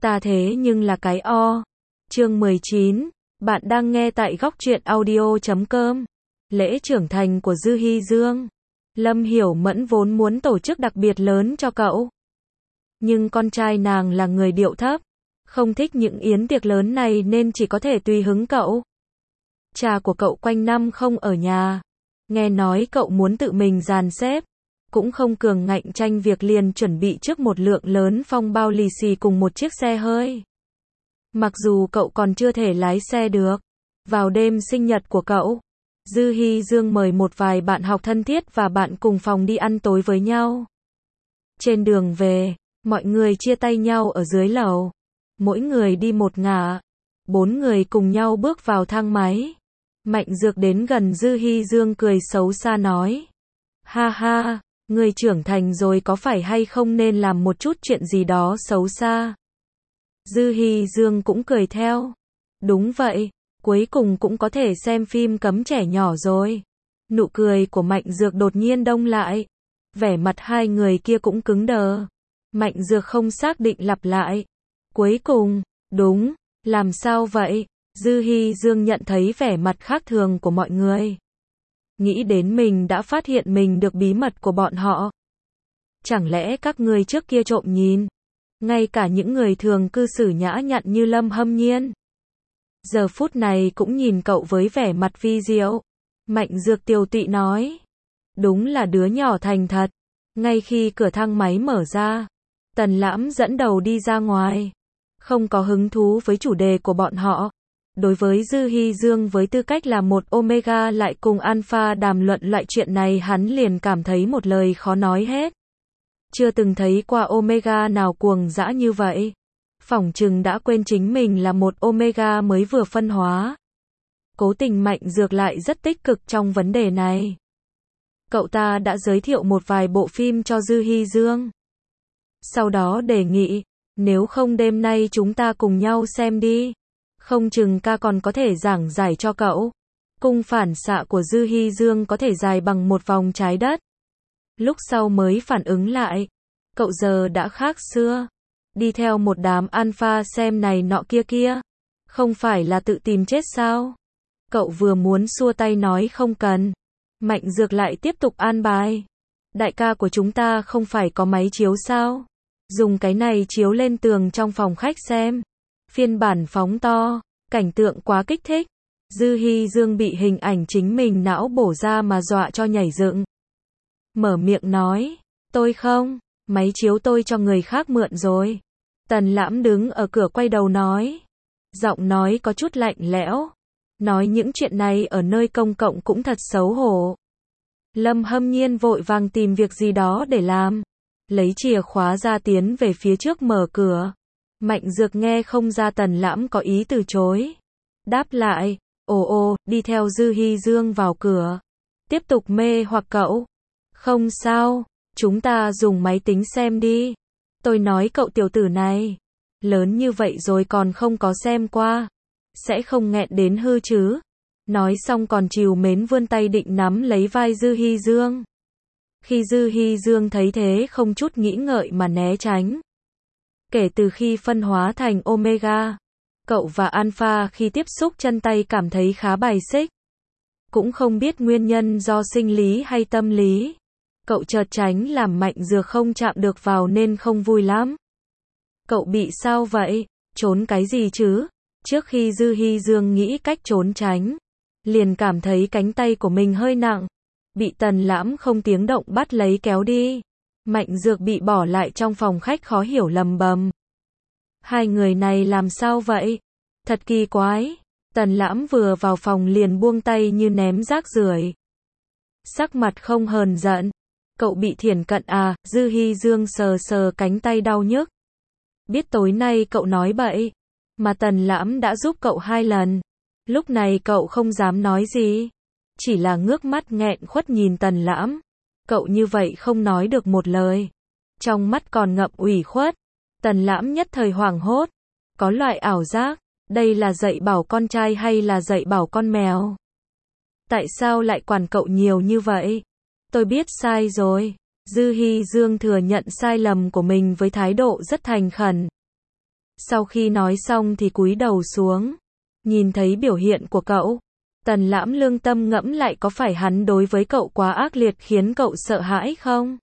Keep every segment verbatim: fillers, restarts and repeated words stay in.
Ta thế nhưng là cái o. Chương mười chín, bạn đang nghe tại góc truyện audio chấm com. Lễ trưởng thành của Dư Hi Dương. Lâm Hiểu Mẫn vốn muốn tổ chức đặc biệt lớn cho cậu. Nhưng con trai nàng là người điệu thấp, không thích những yến tiệc lớn này nên chỉ có thể tùy hứng cậu. Cha của cậu quanh năm không ở nhà. Nghe nói cậu muốn tự mình dàn xếp. Cũng không cường ngạnh tranh việc liền chuẩn bị trước một lượng lớn phong bao lì xì cùng một chiếc xe hơi. Mặc dù cậu còn chưa thể lái xe được. Vào đêm sinh nhật của cậu, Dư Hi Dương mời một vài bạn học thân thiết và bạn cùng phòng đi ăn tối với nhau. Trên đường về, mọi người chia tay nhau ở dưới lầu. Mỗi người đi một ngả. Bốn người cùng nhau bước vào thang máy. Mạnh Dược đến gần Dư Hi Dương cười xấu xa nói. Ha ha, người trưởng thành rồi có phải hay không nên làm một chút chuyện gì đó xấu xa. Dư Hi Dương cũng cười theo. Đúng vậy, cuối cùng cũng có thể xem phim cấm trẻ nhỏ rồi. Nụ cười của Mạnh Dược đột nhiên đông lại. Vẻ mặt hai người kia cũng cứng đờ. Mạnh Dược không xác định lặp lại. Cuối cùng, đúng, làm sao vậy? Dư Hi Dương nhận thấy vẻ mặt khác thường của mọi người. Nghĩ đến mình đã phát hiện mình được bí mật của bọn họ. Chẳng lẽ các người trước kia trộm nhìn? Ngay cả những người thường cư xử nhã nhặn như Lâm Hâm Nhiên. Giờ phút này cũng nhìn cậu với vẻ mặt vi diệu. Mạnh Dược tiều tụy nói. Đúng là đứa nhỏ thành thật. Ngay khi cửa thang máy mở ra, Tần Lãm dẫn đầu đi ra ngoài. Không có hứng thú với chủ đề của bọn họ. Đối với Dư Hi Dương với tư cách là một Omega lại cùng Alpha đàm luận loại chuyện này hắn liền cảm thấy một lời khó nói hết. Chưa từng thấy qua Omega nào cuồng dã như vậy. Phỏng chừng đã quên chính mình là một Omega mới vừa phân hóa. Cố tình Mạnh Dược lại rất tích cực trong vấn đề này. Cậu ta đã giới thiệu một vài bộ phim cho Dư Hi Dương. Sau đó đề nghị, nếu không đêm nay chúng ta cùng nhau xem đi. Không chừng ca còn có thể giảng giải cho cậu. Cung phản xạ của Dư Hi Dương có thể dài bằng một vòng trái đất. Lúc sau mới phản ứng lại. Cậu giờ đã khác xưa. Đi theo một đám alpha xem này nọ kia kia. Không phải là tự tìm chết sao? Cậu vừa muốn xua tay nói không cần. Mạnh Dược lại tiếp tục an bài. Đại ca của chúng ta không phải có máy chiếu sao? Dùng cái này chiếu lên tường trong phòng khách xem. Phiên bản phóng to, cảnh tượng quá kích thích. Dư Hi Dương bị hình ảnh chính mình não bổ ra mà dọa cho nhảy dựng. Mở miệng nói, tôi không, máy chiếu tôi cho người khác mượn rồi. Tần Lãm đứng ở cửa quay đầu nói. Giọng nói có chút lạnh lẽo. Nói những chuyện này ở nơi công cộng cũng thật xấu hổ. Lâm Hâm Nhiên vội vàng tìm việc gì đó để làm. Lấy chìa khóa ra tiến về phía trước mở cửa. Mạnh Dược nghe không ra Tần Lãm có ý từ chối. Đáp lại, ồ ồ, đi theo Dư Hi Dương vào cửa. Tiếp tục mê hoặc cậu. Không sao, chúng ta dùng máy tính xem đi. Tôi nói cậu tiểu tử này, lớn như vậy rồi còn không có xem qua. Sẽ không nghẹn đến hư chứ. Nói xong còn trìu mến vươn tay định nắm lấy vai Dư Hi Dương. Khi Dư Hi Dương thấy thế không chút nghĩ ngợi mà né tránh. Kể từ khi phân hóa thành Omega, cậu và Alpha khi tiếp xúc chân tay cảm thấy khá bài xích. Cũng không biết nguyên nhân do sinh lý hay tâm lý. Cậu chợt tránh làm Mạnh Dược không chạm được vào nên không vui lắm. Cậu bị sao vậy? Trốn cái gì chứ? Trước khi Dư Hi Dương nghĩ cách trốn tránh, liền cảm thấy cánh tay của mình hơi nặng. Bị Tần Lãm không tiếng động bắt lấy kéo đi. Mạnh Dược bị bỏ lại trong phòng khách khó hiểu lầm bầm. Hai người này làm sao vậy? Thật kỳ quái. Tần Lãm vừa vào phòng liền buông tay như ném rác rưởi. Sắc mặt không hờn giận. Cậu bị thiển cận à? Dư Hi Dương sờ sờ cánh tay đau nhức. Biết tối nay cậu nói bậy. Mà Tần Lãm đã giúp cậu hai lần. Lúc này cậu không dám nói gì. Chỉ là ngước mắt nghẹn khuất nhìn Tần Lãm. Cậu như vậy không nói được một lời. Trong mắt còn ngậm ủy khuất. Tần Lãm nhất thời hoảng hốt. Có loại ảo giác. Đây là dạy bảo con trai hay là dạy bảo con mèo? Tại sao lại quản cậu nhiều như vậy? Tôi biết sai rồi. Dư Hi Dương thừa nhận sai lầm của mình với thái độ rất thành khẩn. Sau khi nói xong thì cúi đầu xuống. Nhìn thấy biểu hiện của cậu, Tần Lãm lương tâm ngẫm lại có phải hắn đối với cậu quá ác liệt khiến cậu sợ hãi không?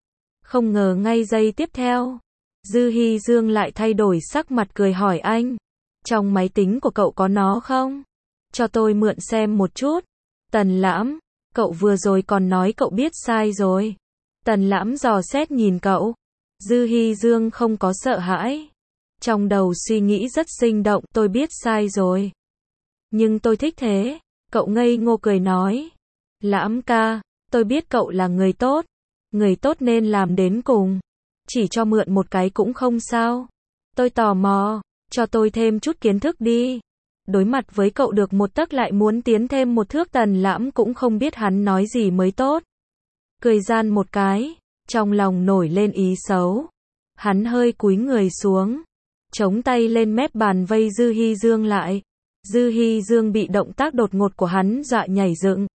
Không ngờ ngay giây tiếp theo, Dư Hi Dương lại thay đổi sắc mặt cười hỏi anh. Trong máy tính của cậu có nó không? Cho tôi mượn xem một chút. Tần Lãm, cậu vừa rồi còn nói cậu biết sai rồi. Tần Lãm dò xét nhìn cậu. Dư Hi Dương không có sợ hãi. Trong đầu suy nghĩ rất sinh động, tôi biết sai rồi. Nhưng tôi thích thế. Cậu ngây ngô cười nói. Lãm ca, tôi biết cậu là người tốt. Người tốt nên làm đến cùng. Chỉ cho mượn một cái cũng không sao. Tôi tò mò, cho tôi thêm chút kiến thức đi. Đối mặt với cậu được một tấc lại muốn tiến thêm một thước, Tần Lãm cũng không biết hắn nói gì mới tốt. Cười gian một cái, trong lòng nổi lên ý xấu. Hắn hơi cúi người xuống, chống tay lên mép bàn vây Dư Hi Dương lại. Dư Hi Dương bị động tác đột ngột của hắn dọa nhảy dựng.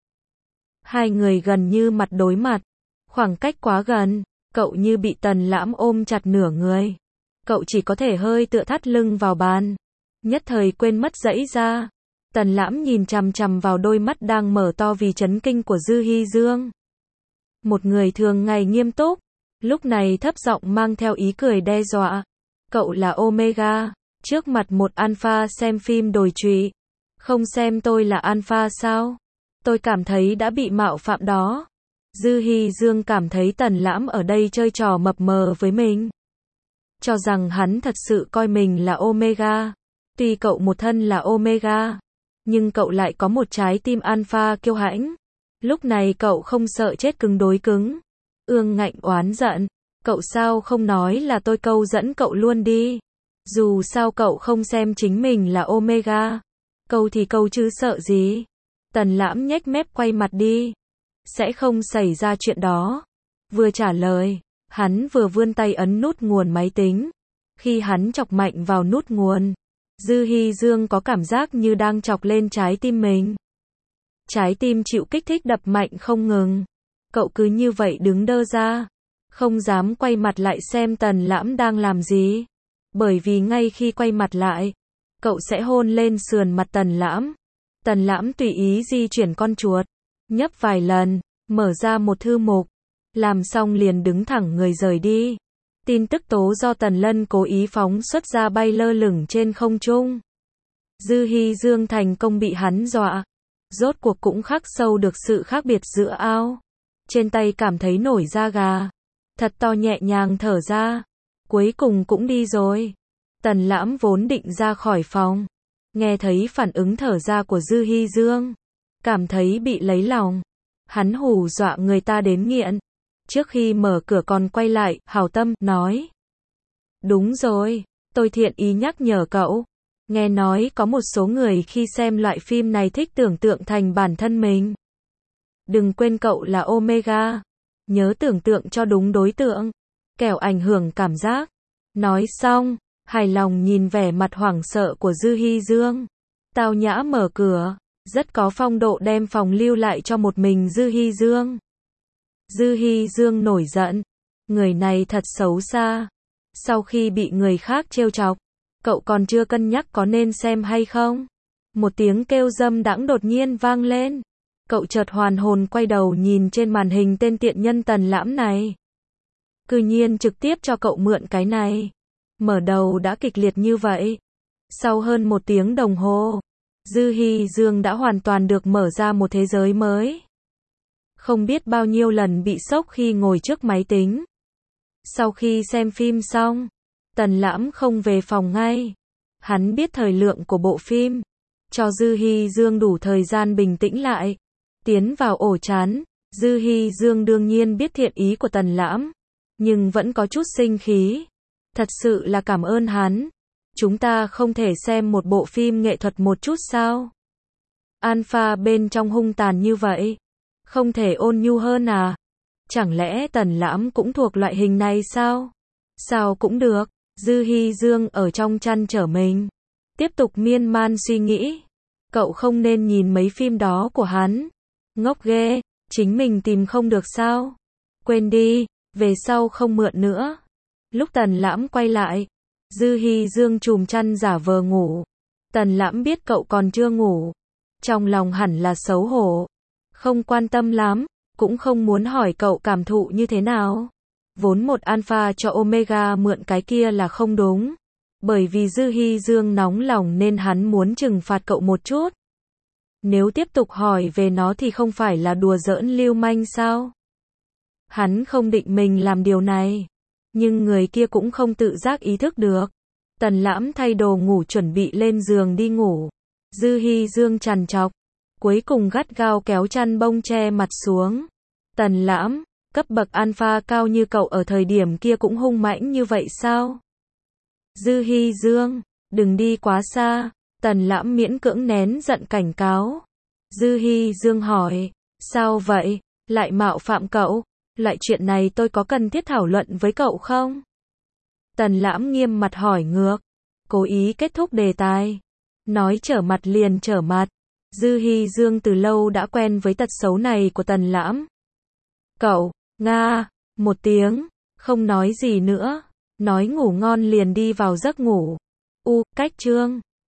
Hai người gần như mặt đối mặt, khoảng cách quá gần, cậu như bị Tần Lãm ôm chặt nửa người. Cậu chỉ có thể hơi tựa thắt lưng vào bàn, nhất thời quên mất giãy ra. Tần Lãm nhìn chằm chằm vào đôi mắt đang mở to vì chấn kinh của Dư Hi Dương. Một người thường ngày nghiêm túc, lúc này thấp giọng mang theo ý cười đe dọa. Cậu là Omega, trước mặt một alpha xem phim đồi trụy. Không xem tôi là alpha sao? Tôi cảm thấy đã bị mạo phạm đó. Dư Hi Dương cảm thấy Tần Lãm ở đây chơi trò mập mờ với mình. Cho rằng hắn thật sự coi mình là Omega. Tuy cậu một thân là Omega, nhưng cậu lại có một trái tim alpha kiêu hãnh. Lúc này cậu không sợ chết cứng đối cứng. Ương ngạnh oán giận. Cậu sao không nói là tôi câu dẫn cậu luôn đi. Dù sao cậu không xem chính mình là Omega. Câu thì câu chứ sợ gì. Tần Lãm nhếch mép quay mặt đi. Sẽ không xảy ra chuyện đó. Vừa trả lời, hắn vừa vươn tay ấn nút nguồn máy tính. Khi hắn chọc mạnh vào nút nguồn, Dư Hi Dương có cảm giác như đang chọc lên trái tim mình. Trái tim chịu kích thích đập mạnh không ngừng. Cậu cứ như vậy đứng đơ ra, không dám quay mặt lại xem Tần Lãm đang làm gì. Bởi vì ngay khi quay mặt lại, cậu sẽ hôn lên sườn mặt Tần Lãm. Tần Lãm tùy ý di chuyển con chuột, nhấp vài lần, mở ra một thư mục, làm xong liền đứng thẳng người rời đi. Tin tức tố do Tần Lân cố ý phóng xuất ra bay lơ lửng trên không trung. Dư Hi Dương thành công bị hắn dọa. Rốt cuộc cũng khắc sâu được sự khác biệt giữa ao. Trên tay cảm thấy nổi da gà. Thật to nhẹ nhàng thở ra. Cuối cùng cũng đi rồi. Tần Lãm vốn định ra khỏi phòng. Nghe thấy phản ứng thở ra của Dư Hi Dương. Cảm thấy bị lấy lòng. Hắn hù dọa người ta đến nghiện. Trước khi mở cửa còn quay lại, hảo tâm, nói. Đúng rồi, tôi thiện ý nhắc nhở cậu. Nghe nói có một số người khi xem loại phim này thích tưởng tượng thành bản thân mình. Đừng quên cậu là Omega. Nhớ tưởng tượng cho đúng đối tượng. Kẻo ảnh hưởng cảm giác. Nói xong, hài lòng nhìn vẻ mặt hoảng sợ của Dư Hi Dương. Tao nhã mở cửa, rất có phong độ đem phòng lưu lại cho một mình Dư Hi Dương. Dư Hi Dương nổi giận. Người này thật xấu xa. Sau khi bị người khác trêu chọc, cậu còn chưa cân nhắc có nên xem hay không. Một tiếng kêu dâm đãng đột nhiên vang lên. Cậu chợt hoàn hồn quay đầu nhìn trên màn hình tên tiện nhân Tần Lãm này. Cư nhiên trực tiếp cho cậu mượn cái này. Mở đầu đã kịch liệt như vậy. Sau hơn một tiếng đồng hồ, Dư Hi Dương đã hoàn toàn được mở ra một thế giới mới. Không biết bao nhiêu lần bị sốc khi ngồi trước máy tính. Sau khi xem phim xong, Tần Lãm không về phòng ngay. Hắn biết thời lượng của bộ phim, cho Dư Hi Dương đủ thời gian bình tĩnh lại. Tiến vào ổ chán, Dư Hi Dương đương nhiên biết thiện ý của Tần Lãm, nhưng vẫn có chút sinh khí. Thật sự là cảm ơn hắn. Chúng ta không thể xem một bộ phim nghệ thuật một chút sao? Alpha bên trong hung tàn như vậy, không thể ôn nhu hơn à? Chẳng lẽ Tần Lãm cũng thuộc loại hình này sao? Sao cũng được. Dư Hi Dương ở trong chăn trở mình, tiếp tục miên man suy nghĩ. Cậu không nên nhìn mấy phim đó của hắn. Ngốc ghê, chính mình tìm không được sao? Quên đi, về sau không mượn nữa. Lúc Tần Lãm quay lại, Dư Hi Dương chùm chăn giả vờ ngủ. Tần Lãm biết cậu còn chưa ngủ. Trong lòng hẳn là xấu hổ. Không quan tâm lắm, cũng không muốn hỏi cậu cảm thụ như thế nào. Vốn một alpha cho omega mượn cái kia là không đúng. Bởi vì Dư Hi Dương nóng lòng nên hắn muốn trừng phạt cậu một chút. Nếu tiếp tục hỏi về nó thì không phải là đùa giỡn lưu manh sao? Hắn không định mình làm điều này. Nhưng người kia cũng không tự giác ý thức được. Tần Lãm thay đồ ngủ chuẩn bị lên giường đi ngủ. Dư Hi Dương trằn trọc. Cuối cùng gắt gao kéo chăn bông che mặt xuống. Tần Lãm, cấp bậc alpha cao như cậu ở thời điểm kia cũng hung mãnh như vậy sao? Dư Hi Dương, đừng đi quá xa. Tần Lãm miễn cưỡng nén giận cảnh cáo. Dư Hi Dương hỏi, sao vậy, lại mạo phạm cậu? Loại chuyện này tôi có cần thiết thảo luận với cậu không? Tần Lãm nghiêm mặt hỏi ngược, cố ý kết thúc đề tài. Nói trở mặt liền trở mặt. Dư Hi Dương từ lâu đã quen với tật xấu này của Tần Lãm. Cậu, nga, một tiếng, không nói gì nữa. Nói ngủ ngon liền đi vào giấc ngủ. U, cách chương.